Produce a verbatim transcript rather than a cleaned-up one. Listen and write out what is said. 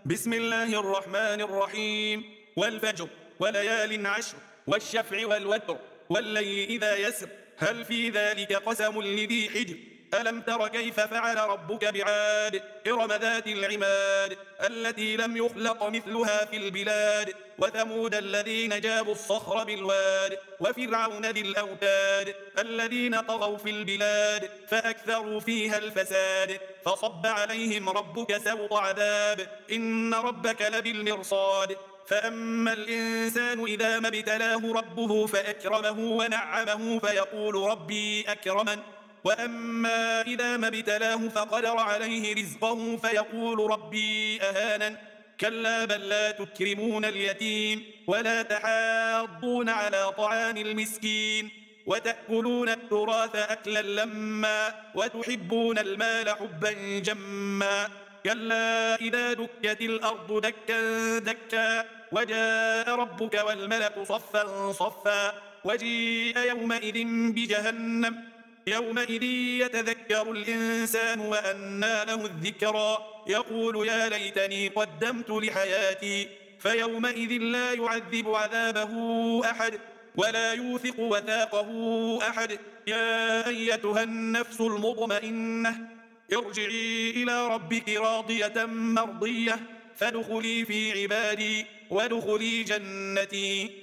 بسم الله الرحمن الرحيم. والفجر وليال عشر والشفع والوتر والليل إذا يسر هل في ذلك قسم لذي حجر ألم تر كيف فعل ربك بعاد إرم ذات العماد التي لم يخلق مثلها في البلاد وثمود الذين جابوا الصخر بالواد وفرعون ذي الأوتاد الذين طغوا في البلاد فأكثروا فيها الفساد فصب عليهم ربك سوط عذاب إن ربك لبالمرصاد فأما الإنسان إذا ما ابتلاه ربه فأكرمه ونعمه فيقول ربي أكرمن وأما إذا ما ابتلاه فقدر عليه رزقه فيقول ربي أهانن كلا بل لا تكرمون اليتيم ولا تحاضون على طعام المسكين وتأكلون التراث أكلا لما وتحبون المال حبا جما كلا إذا دكت الأرض دكا دكا وجاء ربك والملك صفا صفا وجيء يومئذ بجهنم يومئذ يتذكر الإنسان وأنى له الذكرى يقول يا ليتني قدمت لحياتي فيومئذ لا يعذب عذابه أحد ولا يوثق وثاقه أحد يا أيتها النفس المطمئنة ارجعي إلى ربك راضية مرضية فادخلي في عبادي وادخلي جنتي.